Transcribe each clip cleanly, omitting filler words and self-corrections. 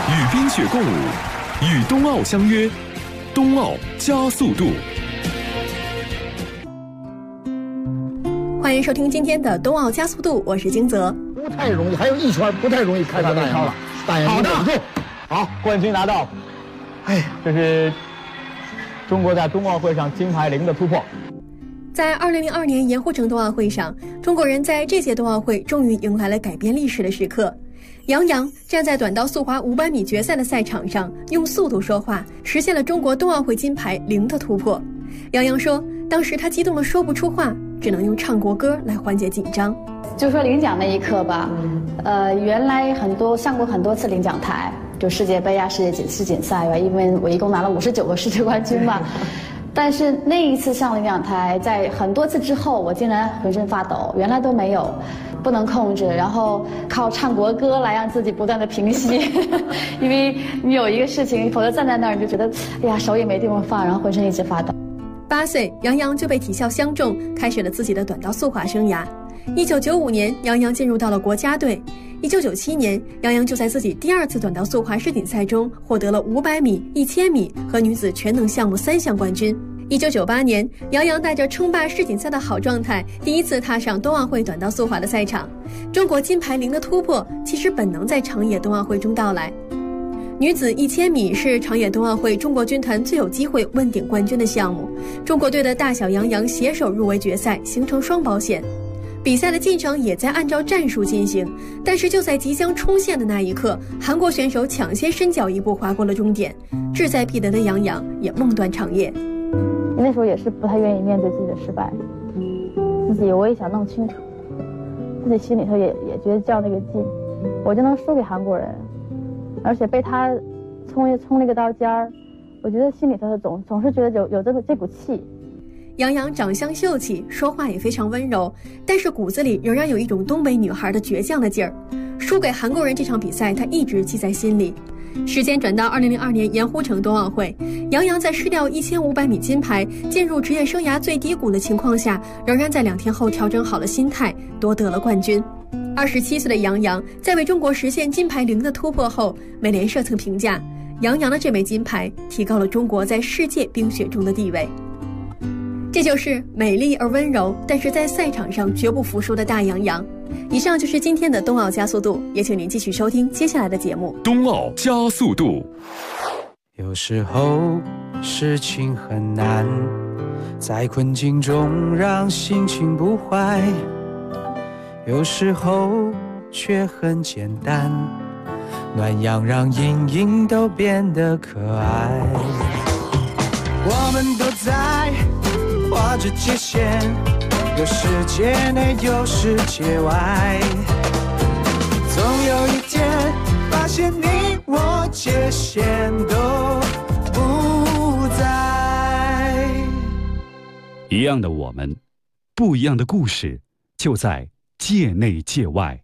与冰雪共舞，与冬奥相约，冬奥加速度。 欢迎收听今天的冬奥加速度，我是金泽。 不太容易，还有一圈不太容易开到那样了。好的， 好，冠军拿到。哎，这是中国在冬奥会上金牌0的突破。 在2002年盐湖城冬奥会上，中国人在这届冬奥会终于迎来了改变历史的时刻。杨洋站在短道速滑500米决赛的赛场上，用速度说话，实现了中国冬奥会金牌0的突破。杨洋说，当时他激动得说不出话，只能用唱国歌来缓解紧张。 就说领奖那一刻吧，原来上过很多次领奖台，就世界杯啊、世锦赛啊，因为我一共拿了59个世界冠军嘛。但是那一次上领奖台，在很多次之后，我竟然浑身发抖，原来都没有，不能控制，然后靠唱国歌来让自己不断的平息，因为你有一个事情，否则站在那儿你就觉得，哎呀，手也没地方放，然后浑身一直发抖。 8岁，杨洋就被体校相中，开始了自己的短道速滑生涯。1995年，杨洋进入到了国家队。1997年，杨洋就在自己第2次短道速滑世锦赛中获得了500米、1000米和女子全能项目3项冠军。1998年，杨洋带着称霸世锦赛的好状态，第1次踏上冬奥会短道速滑的赛场。中国金牌0的突破，其实本能在长野冬奥会中到来。女子1000米是长野冬奥会中国军团最有机会问鼎冠军的项目，中国队的大小杨洋携手入围决赛，形成双保险。比赛的进程也在按照战术进行，但是就在即将冲线的那一刻，韩国选手抢先伸脚一步划过了终点，志在必得的杨洋也梦断长夜。 那时候也是不太愿意面对自己的失败，自己我也想弄清楚，自己心里头也觉得较那个劲，我就能输给韩国人，而且被他冲那个刀尖儿，我觉得心里头总是觉得有这股气。 杨洋长相秀气，说话也非常温柔，但是骨子里仍然有一种东北女孩的倔强的劲儿。输给韩国人这场比赛，他一直记在心里。时间转到2002年盐湖城冬奥会，杨洋在失掉1500米金牌，进入职业生涯最低谷的情况下，仍然在2天后调整好了心态，夺得了冠军。27岁的杨洋在为中国实现金牌0的突破后，美联社曾评价，杨洋的这枚金牌提高了中国在世界冰雪中的地位。这就是美丽而温柔，但是在赛场上绝不服输的大杨洋。以上就是今天的冬奥加速度，也请您继续收听接下来的节目。 冬奥加速度。 有时候事情很难，在困境中让心情不坏，有时候却很简单，暖阳让阴影都变得可爱。我们都在画着界限，有世界内有世界外，总有一天发现你我界限都不在。 一样的我们，不一样的故事，就在界内界外。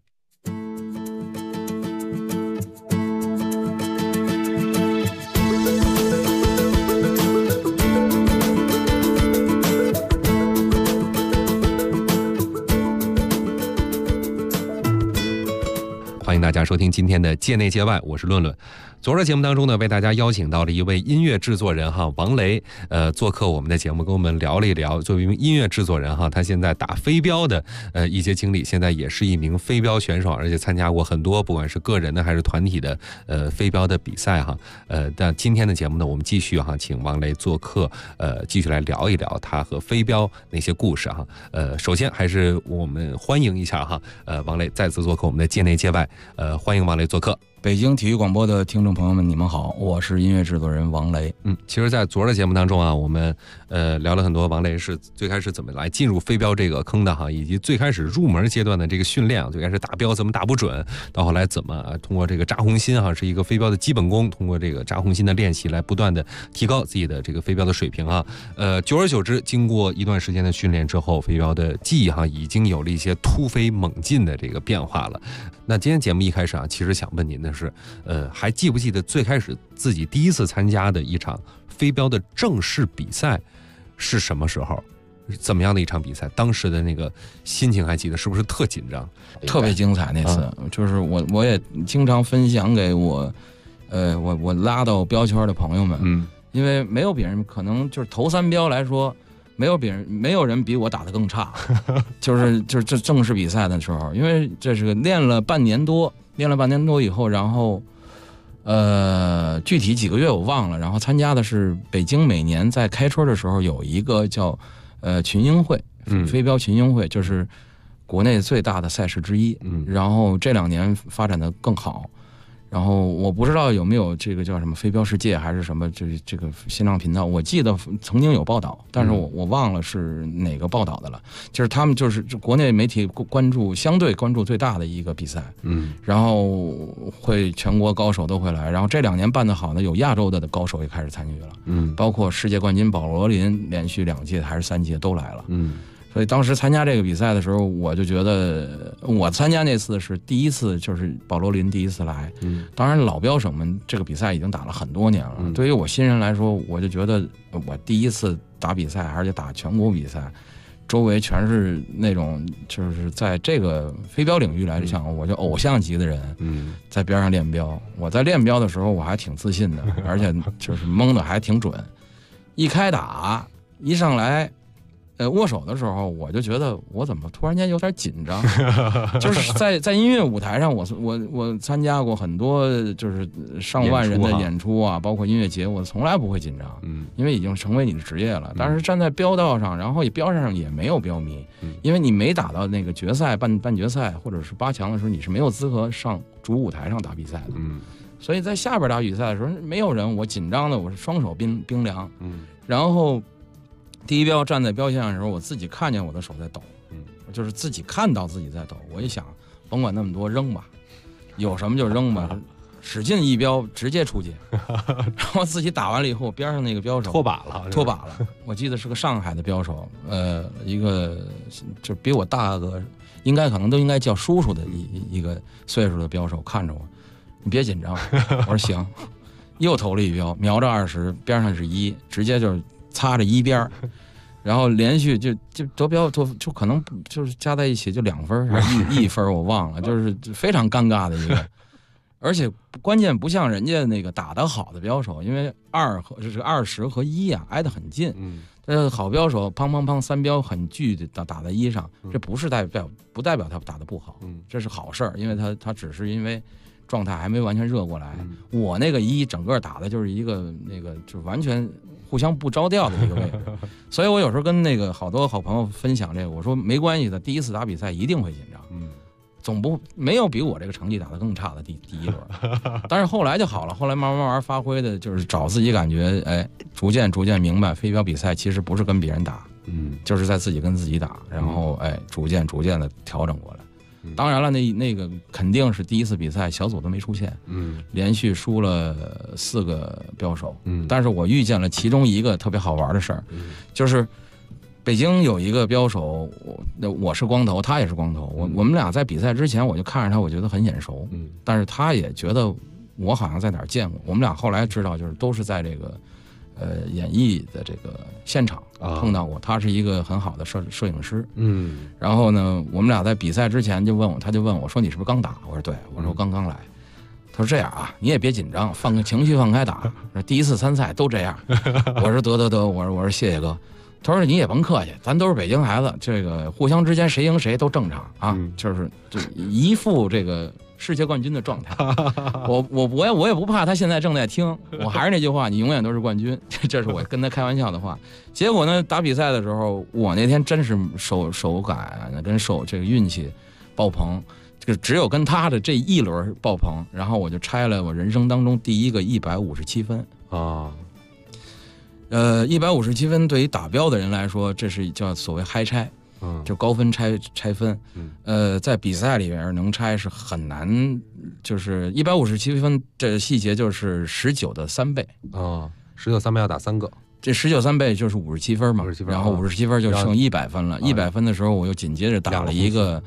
欢迎大家收听今天的界内界外，我是论论。昨儿的节目当中呢，为大家邀请到了一位音乐制作人王雷，做客我们的节目，跟我们聊了一聊。作为一名音乐制作人他现在打飞镖的一些经历，现在也是一名飞镖选手，而且参加过很多不管是个人的还是团体的飞镖的比赛但今天的节目呢，我们继续请王雷做客，继续来聊一聊他和飞镖那些故事首先还是我们欢迎一下王雷再次做客我们的界内界外，欢迎王雷做客。 北京体育广播的听众朋友们，你们好，我是音乐制作人王雷。 其实在昨儿的节目当中我们聊了很多王雷是最开始怎么来进入飞镖这个坑的以及最开始入门阶段的这个训练最开始打镖怎么打不准，到后来怎么通过这个扎红心是一个飞镖的基本功，通过这个扎红心的练习来不断的提高自己的这个飞镖的水平久而久之，经过一段时间的训练之后，飞镖的技艺已经有了一些突飞猛进的这个变化了。那今天节目一开始其实想问您的是还记不记得最开始自己第1次参加的一场飞镖的正式比赛是什么时候？怎么样的一场比赛？当时的那个心情还记得，是不是特紧张？ 特别精彩那次，就是我也经常分享给我我拉到标圈的朋友们，因为没有别人，可能就是头3标来说，没有人比我打得更差，就是这正式比赛的时候，因为这是练了半年多以后，然后具体几个月我忘了，然后参加的是北京每年在开春的时候有一个叫群英会，飞镖群英会，就是国内最大的赛事之一，然后这2年发展的更好。然后我不知道有没有这个叫什么飞镖世界还是什么这个新浪频道，我记得曾经有报道，但是我忘了是哪个报道的了。就是他们就是国内媒体相对关注最大的一个比赛，然后会全国高手都会来，然后这2年办得好的有亚洲的高手也开始参与了，包括世界冠军保罗林连续2届还是3届都来了，所以当时参加这个比赛的时候，我就觉得我参加那次是第一次，就是保罗林第一次来。当然老标手们这个比赛已经打了很多年了，对于我新人来说，我就觉得我第一次打比赛，而且打全国比赛，周围全是那种就是在这个飞镖领域来讲，我就偶像级的人，在边上练镖。我在练镖的时候，我还挺自信的，而且就是蒙的还挺准。一开打一上来。握手的时候，我就觉得我怎么突然间有点紧张，就是在音乐舞台上，我参加过很多就是上万人的演出啊，包括音乐节，我从来不会紧张，因为已经成为你的职业了。但是站在标道上，然后标上也没有标迷，因为你没打到那个决赛、半决赛或者是8强的时候，你是没有资格上主舞台上打比赛的。所以在下边打比赛的时候，没有人，我紧张的我是双手冰凉，然后。第一标站在标线上的时候，我自己看见我的手在抖，就是自己看到自己在抖。我一想，甭管那么多，扔吧，有什么就扔吧，使劲一标，直接出界。然后自己打完了以后，边上那个标手脱靶了。 我记得是个上海的标手，一个就比我大个，可能都应该叫叔叔的一个岁数的标手，看着我，你别紧张。我说行，又投了一标，瞄着20，边上是1，直接就是。擦着1边，然后连续就得标就可能就是加在一起就2分还是1分我忘了，就是非常尴尬的一个，而且关键不像人家那个打得好的标手，因为20和1啊挨得很近，好标手砰砰砰3标很巨的打在1上，这不代表他打得不好，这是好事儿，因为他只是因为状态还没完全热过来，我那个1整个打的就是一个那个就完全。互相不着调的一个位置，所以我有时候跟那个好多好朋友分享这个，我说没关系的，第一次打比赛一定会紧张，总没有比我这个成绩打得更差的第一轮，但是后来就好了，后来慢慢发挥的就是找自己感觉，逐渐明白飞镖比赛其实不是跟别人打，就是在自己跟自己打，然后逐渐的调整过来。当然了，那个肯定是第一次比赛小组都没出现，连续输了4个标手，但是我遇见了其中一个特别好玩的事儿，就是北京有一个标手，我是光头，他也是光头，我们俩在比赛之前我就看着他，我觉得很眼熟，但是他也觉得我好像在哪儿见过，我们俩后来知道就是都是在这个演艺的这个现场碰到过，他是一个很好的摄影师，然后呢，我们俩在比赛之前他就问我说你是不是刚打？我说对，我说刚来。他说这样啊，你也别紧张，情绪放开打，第一次参赛都这样。我说得，我说谢谢哥。他说你也甭客气，咱都是北京孩子，这个互相之间谁赢谁都正常啊，就一副这个世界冠军的状态。我也不怕他现在正在听，我还是那句话，你永远都是冠军，这是我跟他开玩笑的话。结果呢，打比赛的时候，我那天真是手感跟这个运气爆棚，这个只有跟他的这一轮爆棚，然后我就拆了我人生当中第一个157分啊。157分对于打标的人来说，这是叫所谓嗨拆，就高分拆分。在比赛里边能拆是很难，就是157分这细节就是19的3倍啊，19 3倍要打3个， 这19 3倍就是57分嘛，然后57分就剩100分了。100分的时候我又紧接着打了一个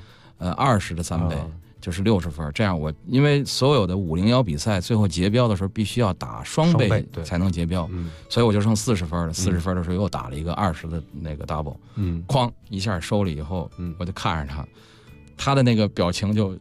20的3倍。就是60分，这样因为所有的501比赛最后结标的时候必须要打双倍才能结标，所以我就剩40分了。40分的时候又打了一个20的那个 double，哐一下收了以后，我就看着他的那个表情就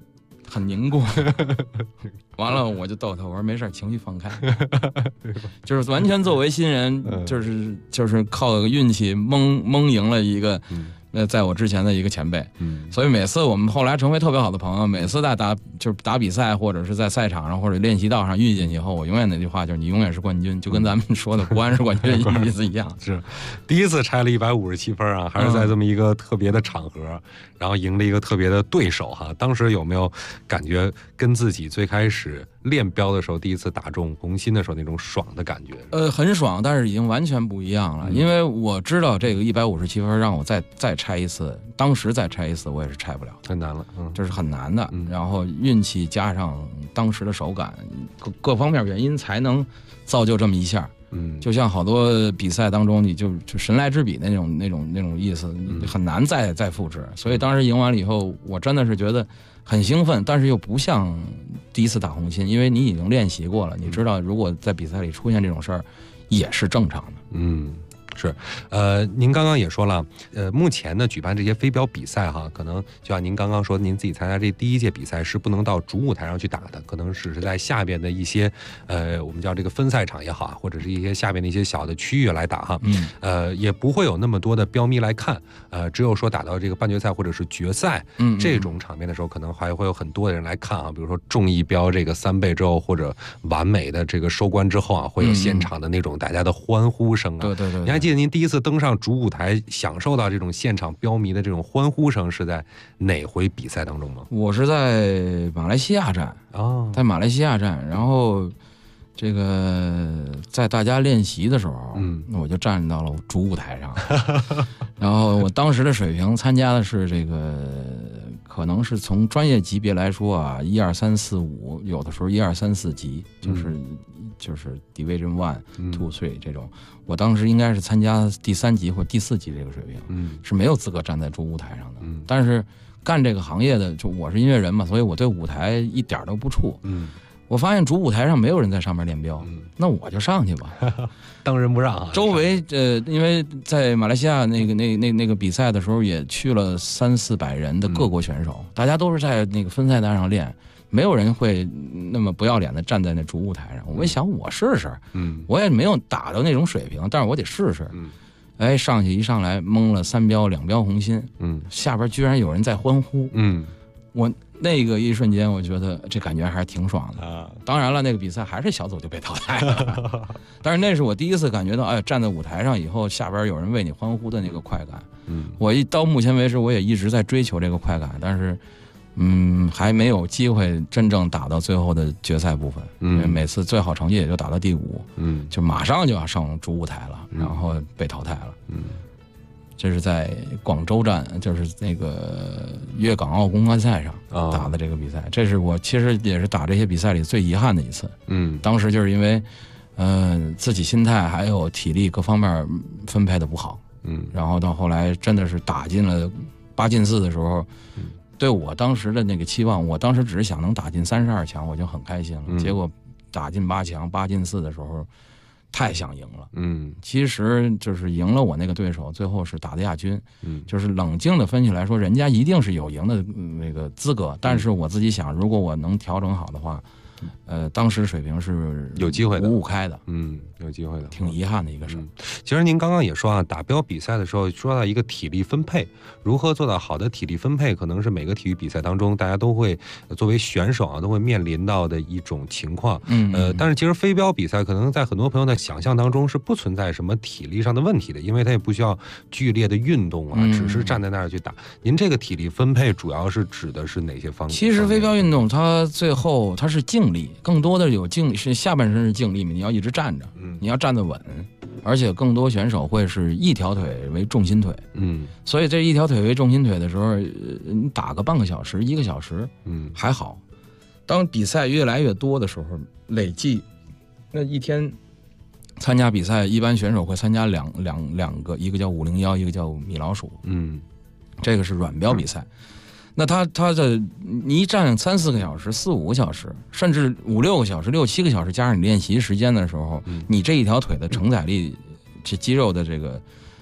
很凝固。完了我就逗他，我说没事，情绪放开，就是完全作为新人，就是靠个运气蒙赢了一个。在我之前的一个前辈，所以每次我们后来成为特别好的朋友，每次在打比赛或者是在赛场上或者练习道上遇见以后，我永远那句话就是你永远是冠军，就跟咱们说的国安是冠军意思一样。 是，第一次拆了157分啊，还是在这么一个特别的场合，然后赢了一个特别的对手哈。当时有没有感觉跟自己最开始练标的时候第一次打中红心的时候那种爽的感觉？ 很爽，但是已经完全不一样了，因为我知道这个157分让我再拆一次，当时再拆一次我也是拆不了， 太难了， 这是很难的。然后运气加上当时的手感，各方面原因才能造就这么一下。就像好多比赛当中，你就神来之笔那种意思，很难再复制。所以当时赢完了以后，我真的是觉得很兴奋，但是又不像第一次打红心，因为你已经练习过了，你知道如果在比赛里出现这种事儿也是正常的。 是，您刚刚也说了，目前呢举办这些飞镖比赛哈，可能就像您刚刚说，您自己参加这第一届比赛是不能到主舞台上去打的，可能只是在下边的一些我们叫这个分赛场也好，或者是一些下边的一些小的区域来打哈，也不会有那么多的镖迷来看，只有说打到这个半决赛或者是决赛，这种场面的时候，可能还会有很多的人来看啊，比如说中一镖这个3倍之后，或者完美的这个收官之后啊，会有现场的那种大家的欢呼声啊， 对， 你还记得您第一次登上主舞台享受到这种现场镖迷的这种欢呼声是在哪回比赛当中吗？ 我是在马来西亚站，在马来西亚站，然后这个在大家练习的时候，我就站到了主舞台上，然后我当时的水平参加的是这个，可能是从专业级别来说啊，1、2、3、4、5，有的时候1、2、3、4级，就是 Division 1、2、3这种。我当时应该是参加第3级或第4级这个水平，是没有资格站在主舞台上的。但是干这个行业的，就我是音乐人嘛，所以我对舞台一点都不怵。我发现主舞台上没有人在上面练镖，那我就上去吧， 当仁不让啊。 周围因为在马来西亚那个比赛的时候，也去了300、400人的各国选手，大家都是在那个分赛台上练。没有人会那么不要脸的站在那主舞台上。我一想，我试试，我也没有打到那种水平，但是我得试试。上去一上来蒙了3镖2镖红心，下边居然有人在欢呼，我那个一瞬间，我觉得这感觉还是挺爽的。当然了，那个比赛还是小组就被淘汰了，但是那是我第一次感觉到，站在舞台上以后，下边有人为你欢呼的那个快感。我到目前为止，我也一直在追求这个快感，但是。还没有机会真正打到最后的决赛部分，因为每次最好成绩也就打到第5，就马上就要上主舞台了，然后被淘汰了。这是在广州站，就是那个粤港澳公开赛上打的这个比赛，这是我其实也是打这些比赛里最遗憾的一次。当时就是因为自己心态还有体力各方面分配的不好，然后到后来真的是打进了8进4的时候。对我当时的那个期望，我当时只是想能打进32强，我就很开心了。结果打进8强，8进4的时候，太想赢了。其实就是赢了我那个对手，最后是打的亚军。就是冷静的分析来说，人家一定是有赢的那个资格。但是我自己想，如果我能调整好的话，当时水平是有机会的 ，5-5开的。 有机会的， 挺遗憾的一个事。 其实您刚刚也说啊，打镖比赛的时候说到一个体力分配，如何做到好的体力分配，可能是每个体育比赛当中大家都会作为选手啊都会面临到的一种情况。但是其实飞镖比赛可能在很多朋友的想象当中是不存在什么体力上的问题的，因为它也不需要剧烈的运动啊，只是站在那儿去打。您这个体力分配主要是指的是哪些方面？ 其实飞镖运动它最后它是静力，更多的有静力，是下半身是静力嘛，你要一直站着。你要站得稳，而且更多选手会是一条腿为重心腿，所以这一条腿为重心腿的时候，你打个半个小时、1个小时，还好。当比赛越来越多的时候，累计那一天参加比赛，一般选手会参加两个，一个叫501，一个叫米老鼠，这个是软镖比赛。那他的你一站3、4个小时、4、5个小时，甚至5、6个小时、6、7个小时，加上你练习时间的时候，你这一条腿的承载力，这肌肉的这个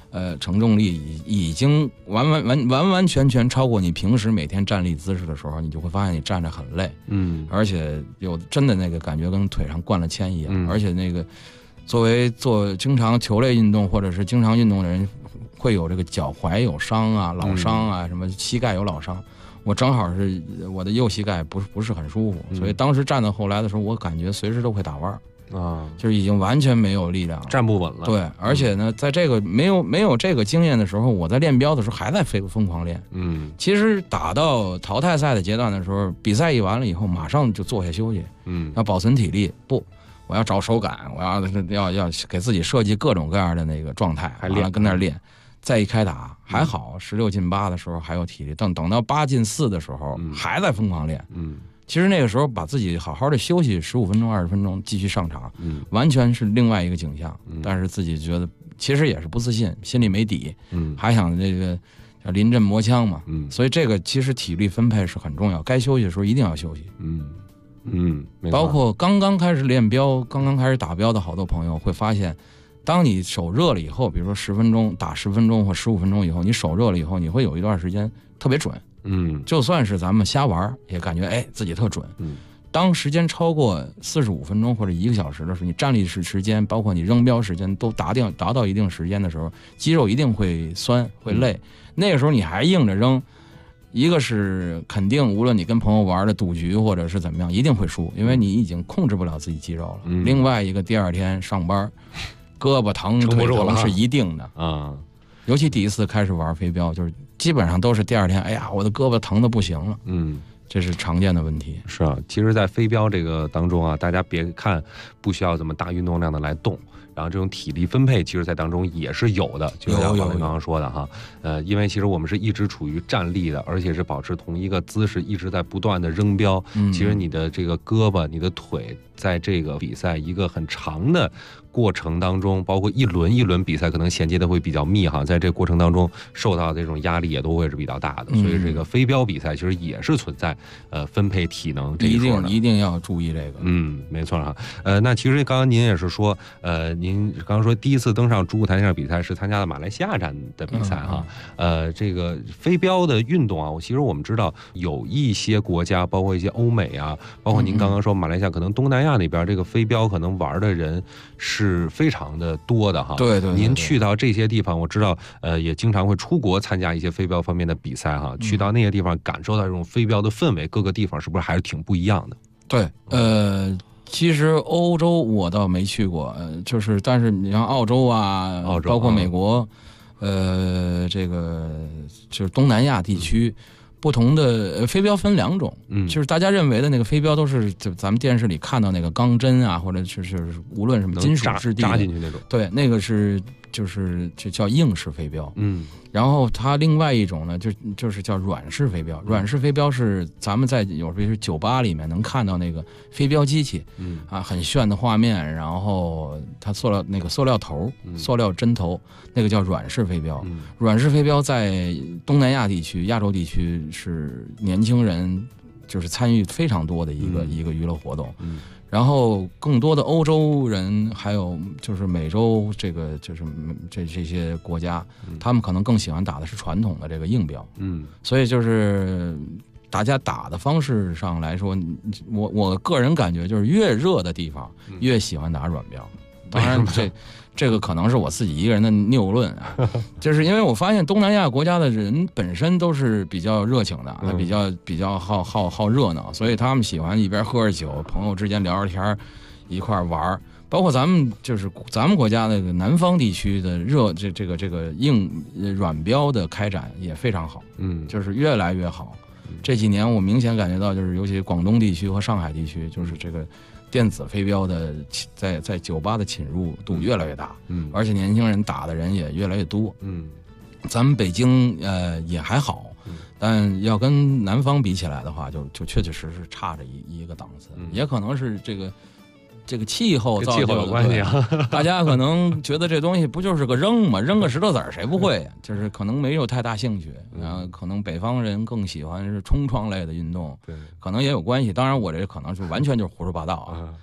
承重力已经完完全超过你平时每天站立姿势的时候，你就会发现你站着很累，而且有真的那个感觉跟腿上灌了铅一样，而且那个作为经常球类运动或者是经常运动的人，会有这个脚踝有伤啊、老伤啊，什么膝盖有老伤。我正好是我的右膝盖不是很舒服，所以当时站到后来的时候，我感觉随时都会打弯啊，就是已经完全没有力量， 站不稳了。 对，而且呢，在这个没有这个经验的时候，我在练标的时候还在疯狂练。其实打到淘汰赛的阶段的时候，比赛一完了以后，马上就坐下休息，要保存体力。不，我要找手感，我要给自己设计各种各样的那个状态，还跟那练。再一开打还好，16进8的时候还有体力，等到8进4的时候，还在疯狂练。其实那个时候把自己好好的休息15分钟、20分钟，继续上场，完全是另外一个景象。但是自己觉得其实也是不自信，心里没底，还想这个叫临阵磨枪嘛。所以这个其实体力分配是很重要，该休息的时候一定要休息。包括刚刚开始练标、刚刚开始打标的好多朋友会发现。当你手热了以后，比如说10分钟打10分钟或15分钟以后，你手热了以后，你会有一段时间特别准。就算是咱们瞎玩，也感觉自己特准。当时间超过45分钟或者1个小时的时候，你站立时间，包括你扔标时间都达到一定时间的时候，肌肉一定会酸会累。那个时候你还硬着扔，一个是肯定，无论你跟朋友玩的赌局或者是怎么样，一定会输，因为你已经控制不了自己肌肉了。另外一个，第二天上班。胳膊疼腿疼是一定的啊，尤其第一次开始玩飞镖，就是基本上都是第二天，哎呀，我的胳膊疼的不行了。这是常见的问题。 是啊，其实在飞镖这个当中啊，大家别看不需要这么大运动量的来动，然后这种体力分配其实在当中也是有的，就像王磊刚刚说的哈，因为其实我们是一直处于站立的，而且是保持同一个姿势，一直在不断的扔标。其实你的这个胳膊、你的腿，在这个比赛一个很长的过程当中，包括一轮一轮比赛可能衔接的会比较密哈，在这个过程当中受到这种压力也都会是比较大的，所以这个飞镖比赛其实也是存在分配体能这一说的， 一定要注意这个。 没错哈。那其实刚刚您也是说，您刚刚说第一次登上主舞台上比赛是参加了马来西亚站的比赛哈。这个飞镖的运动啊，其实我们知道有一些国家，包括一些欧美啊，包括您刚刚说马来西亚，可能东南亚那边这个飞镖可能玩的人是非常的多的哈。 对。 您去到这些地方，我知道也经常会出国参加一些飞镖方面的比赛哈。去到那些地方，感受到这种飞镖的氛围，各个地方是不是还是挺不一样的？ 对，其实欧洲我倒没去过，就是但是你像澳洲啊，包括美国，这个就是东南亚地区。不同的飞镖分2种，就是大家认为的那个飞镖都是就咱们电视里看到那个钢针啊，或者就是无论什么金属质地扎进去那种， 对，那个是就叫硬式飞镖。然后它另外一种呢，就是叫软式飞镖。软式飞镖是咱们在有比如酒吧里面能看到那个飞镖机器，很炫的画面，然后它塑料头、塑料针头，那个叫软式飞镖。软式飞镖在东南亚地区、亚洲地区是年轻人就是参与非常多的一个娱乐活动。然后更多的欧洲人，还有就是美洲这个就是这些国家，他们可能更喜欢打的是传统的这个硬镖。所以就是大家打的方式上来说，我个人感觉就是越热的地方越喜欢打软镖。当然这个可能是我自己一个人的谬论啊，就是因为我发现东南亚国家的人本身都是比较热情的，比较好热闹，所以他们喜欢一边喝着酒，朋友之间聊着天，一块玩。包括咱们国家那个南方地区的这个软镖的开展也非常好，就是越来越好。这几年我明显感觉到，就是尤其广东地区和上海地区，就是这个电子飞镖的在酒吧的侵入度越来越大，而且年轻人打的人也越来越多。咱们北京也还好，但要跟南方比起来的话，就确确实实差着一个档次，也可能是这个气候造就的关系啊。 大家可能觉得这东西不就是个扔嘛，扔个石头子儿谁不会呀？就是可能没有太大兴趣。然后可能北方人更喜欢是冲撞类的运动，可能也有关系。当然我这可能是完全就是胡说八道啊。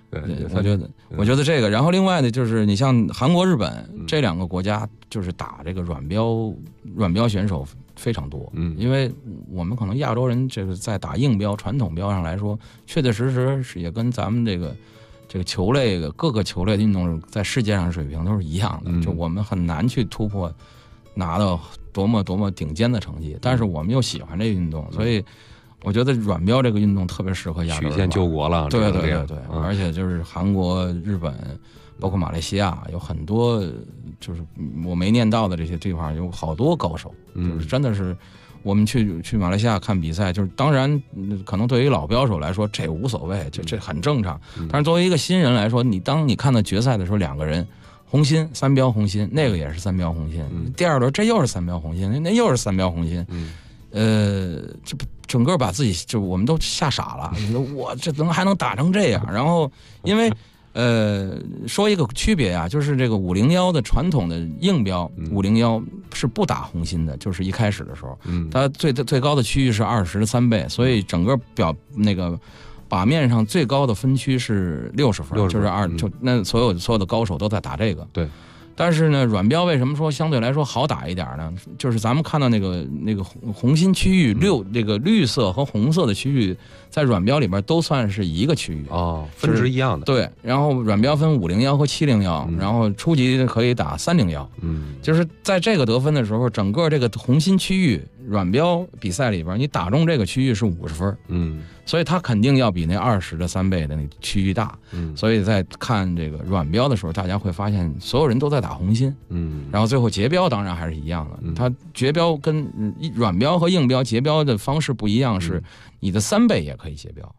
对， 我觉得这个，然后另外呢，就是你像韩国、日本这两个国家，就是打这个软标选手非常多。因为我们可能亚洲人这个在打硬标、传统标上来说，确确实实是也跟咱们这个球类各个球类的运动在世界上水平都是一样的，就我们很难去突破，拿到多么顶尖的成绩。但是我们又喜欢这个运动，所以我觉得软标这个运动特别适合亚洲人。 曲线救国了， 对，而且就是韩国、日本，包括马来西亚，有很多就是我没念到的这些地方，有好多高手，就是真的是我们去马来西亚看比赛，就是当然可能对于老标手来说这无所谓，这很正常。但是作为一个新人来说，当你看到决赛的时候，两个人红心三标红心，那个也是三标红心，第二轮这又是三标红心，那又是三标红心，这整个把自己就我们都吓傻了，我这还能打成这样？然后因为说一个区别啊，就是这个501的传统的硬标501是不打红心的，就是一开始的时候，它最高的区域是20的3倍，所以整个靶面上最高的分区是60分，就是那所有的高手都在打这个。对。但是呢，软标为什么说相对来说好打一点呢？就是咱们看到那个红心区域这个绿色和红色的区域，在软标里边都算是一个区域分值一样的。 对，然后软标分501和701，然后初级可以打301。就是在这个得分的时候，整个这个红心区域软标比赛里边，你打中这个区域是50分。所以它肯定要比那20的3倍的那个区域大。所以在看这个软标的时候，大家会发现所有人都在打红心。然后最后结标当然还是一样的。它结标跟软标和硬标结标的方式不一样，是你的3倍也可以结标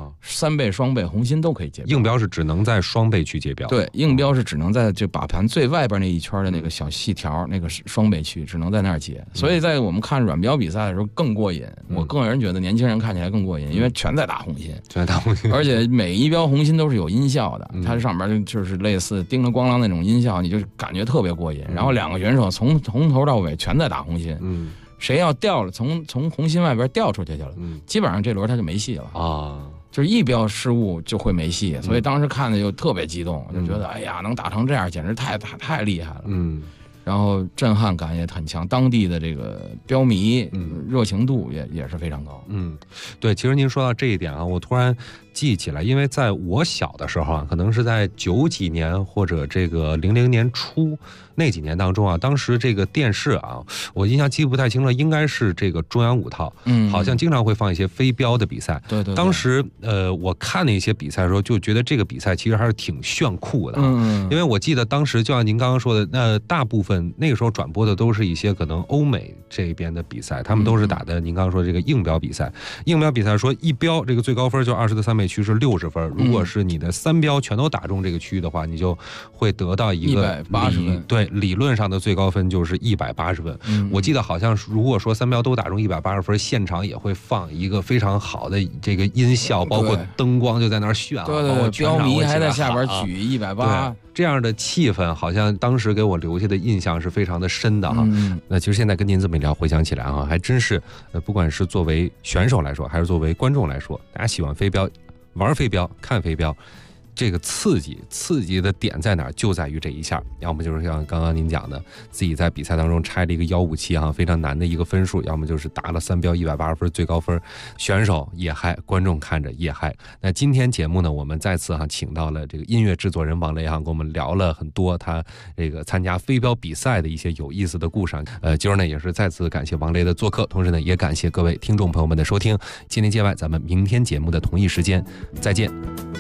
3倍、双倍、红心都可以结标。 硬标是只能在双倍区结标。 对，硬标是只能在这靶盘最外边那一圈的那个小细条，那个双倍区只能在那儿结。所以在我们看软标比赛的时候更过瘾。我个人觉得年轻人看起来更过瘾，因为全在打红心，而且每一标红心都是有音效的，它上面就是类似叮了咣啷那种音效，你就感觉特别过瘾。然后两个选手从头到尾全在打红心，谁要掉了，从红心外边掉出去了，基本上这轮他就没戏了就是一标失误就会没戏。所以当时看的就特别激动，就觉得哎呀，能打成这样简直太厉害了。然后震撼感也很强，当地的这个标迷热情度也是非常高。 对，其实您说到这一点啊，我突然记起来，因为在我小的时候啊，可能是在90几年或者这个00年初那几年当中啊，当时这个电视啊，我印象记不太清了，应该是这个中央5套，好像经常会放一些飞镖的比赛。对。当时我看那些比赛的时候，就觉得这个比赛其实还是挺炫酷的。因为我记得当时就像您刚刚说的，那大部分那个时候转播的都是一些可能欧美这边的比赛，他们都是打的您刚刚说的这个硬标比赛。硬标比赛说一标这个最高分就20的3倍区是60分，如果是你的3标全都打中这个区域的话，你就会得到一个 180分。 对，理论上的最高分就是180分。我记得好像如果说3标都打中180分，现场也会放一个非常好的这个音效，包括灯光就在那儿炫啊， 对，标迷还在下边举180。 这样的气氛好像当时给我留下的印象是非常的深的哈。那其实现在跟您这么一聊，回想起来哈，还真是不管是作为选手来说，还是作为观众来说，大家喜欢飞镖，玩飞镖，看飞镖，这个刺激的点在哪儿？就在于这一下，要么就是像刚刚您讲的，自己在比赛当中拆了一个157哈，非常难的一个分数；要么就是打了3标180分最高分，选手也嗨，观众看着也嗨。那今天节目呢，我们再次请到了这个音乐制作人王雷跟我们聊了很多他这个参加飞镖比赛的一些有意思的故事。今儿呢也是再次感谢王雷的做客，同时呢也感谢各位听众朋友们的收听。今天界外，咱们明天节目的同一时间再见。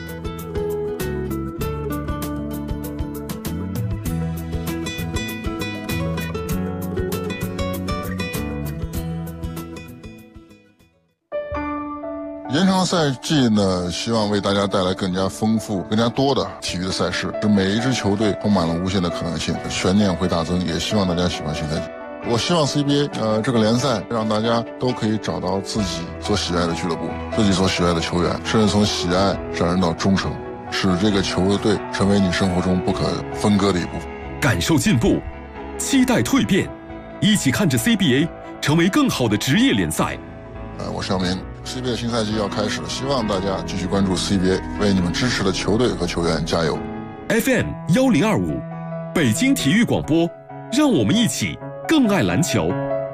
延长赛季呢，希望为大家带来更加丰富、更加多的体育的赛事，使每一支球队充满了无限的可能性，悬念会大增。也希望大家喜欢新赛季。我希望 CBA 这个联赛让大家都可以找到自己所喜爱的俱乐部，自己所喜爱的球员，甚至从喜爱上升到忠诚，使这个球队成为你生活中不可分割的一部分。 感受进步，期待蜕变，一起看着 CBA 成为更好的职业联赛。 我是姚明， CBA 的新赛季要开始了，希望大家继续关注 CBA， 为你们支持的球队和球员加油。 FM 1025，北京体育广播，让我们一起更爱篮球。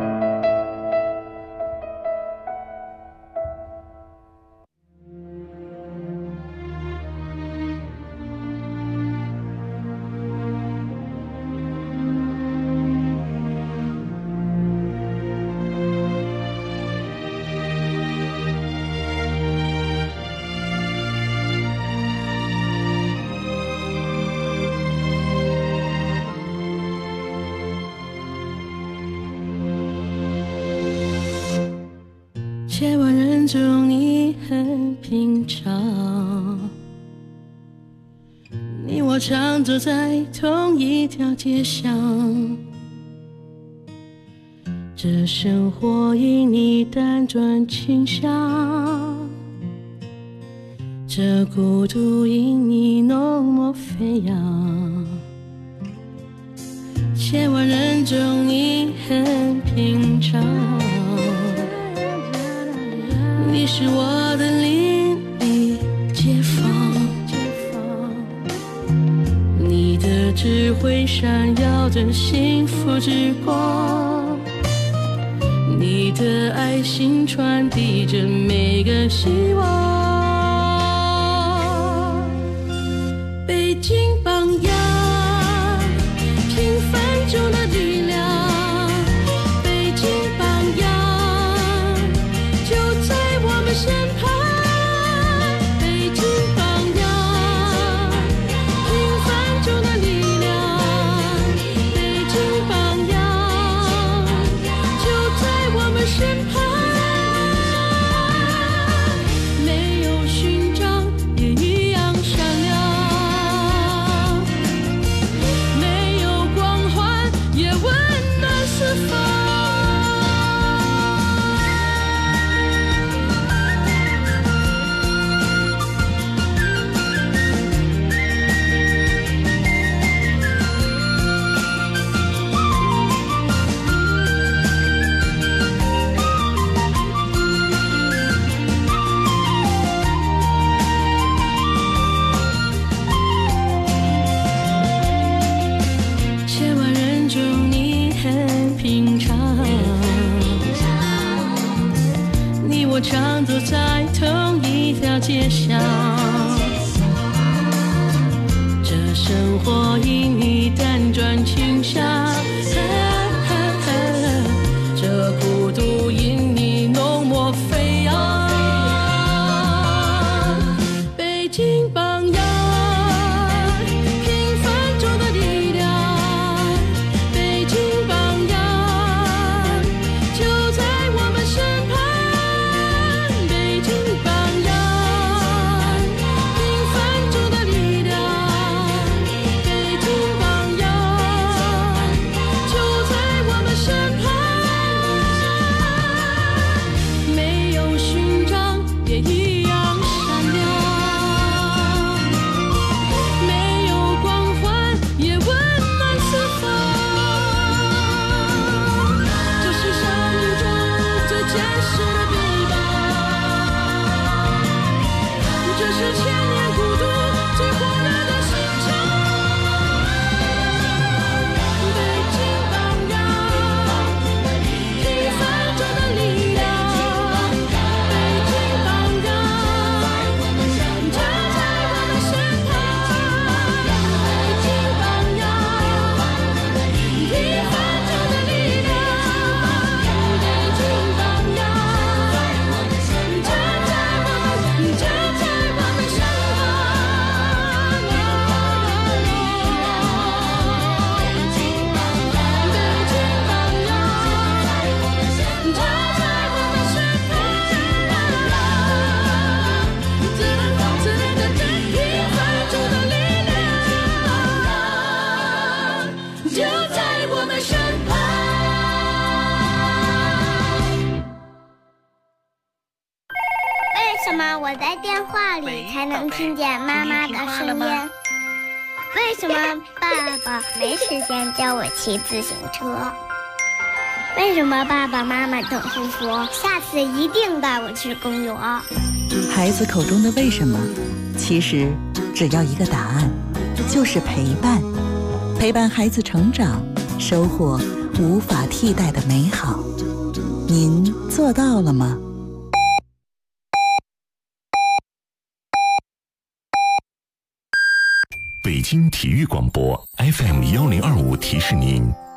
千万人中你很平常，你我常走在同一条街上，这生活因你单转倾向，这孤独因你浓墨飞扬。千万人中你很平常，你是我的邻里街坊，你的智慧闪耀着幸福之光，你的爱心传递着每个希望。北京榜样，平凡中的力量，北京榜样就在我们身旁。北京榜样，平凡中的力量，北京榜样就在我们身旁。没有勋章也一样闪亮，没有光环也温暖四方。千万人中你很平常，你我常走在同一条街上，这生活因你单转倾向，这孤独因你浓墨飞扬。北京榜样，平凡中的力量，北京榜样就在我们身旁。北京榜样，平凡中的力量，北京榜样就在我们身旁。没有勋章也一样闪亮，没有光环也温暖四方。这是生命中最真实的臂膀，这是千年孤独最火热的心肠。北京榜样，平凡中的力量，北京榜样就在我们身旁。北京榜样，平凡中的力量，北京榜样就在我们身旁。 为什么我在电话里才能听见妈妈的声音？为什么爸爸没时间教我骑自行车？ 为什么爸爸妈妈总是说下次一定带我去公园？ 孩子口中的为什么，其实只要一个答案，就是陪伴。陪伴孩子成长，收获无法替代的美好。您做到了吗？ 北京体育广播 FM 1025提示您，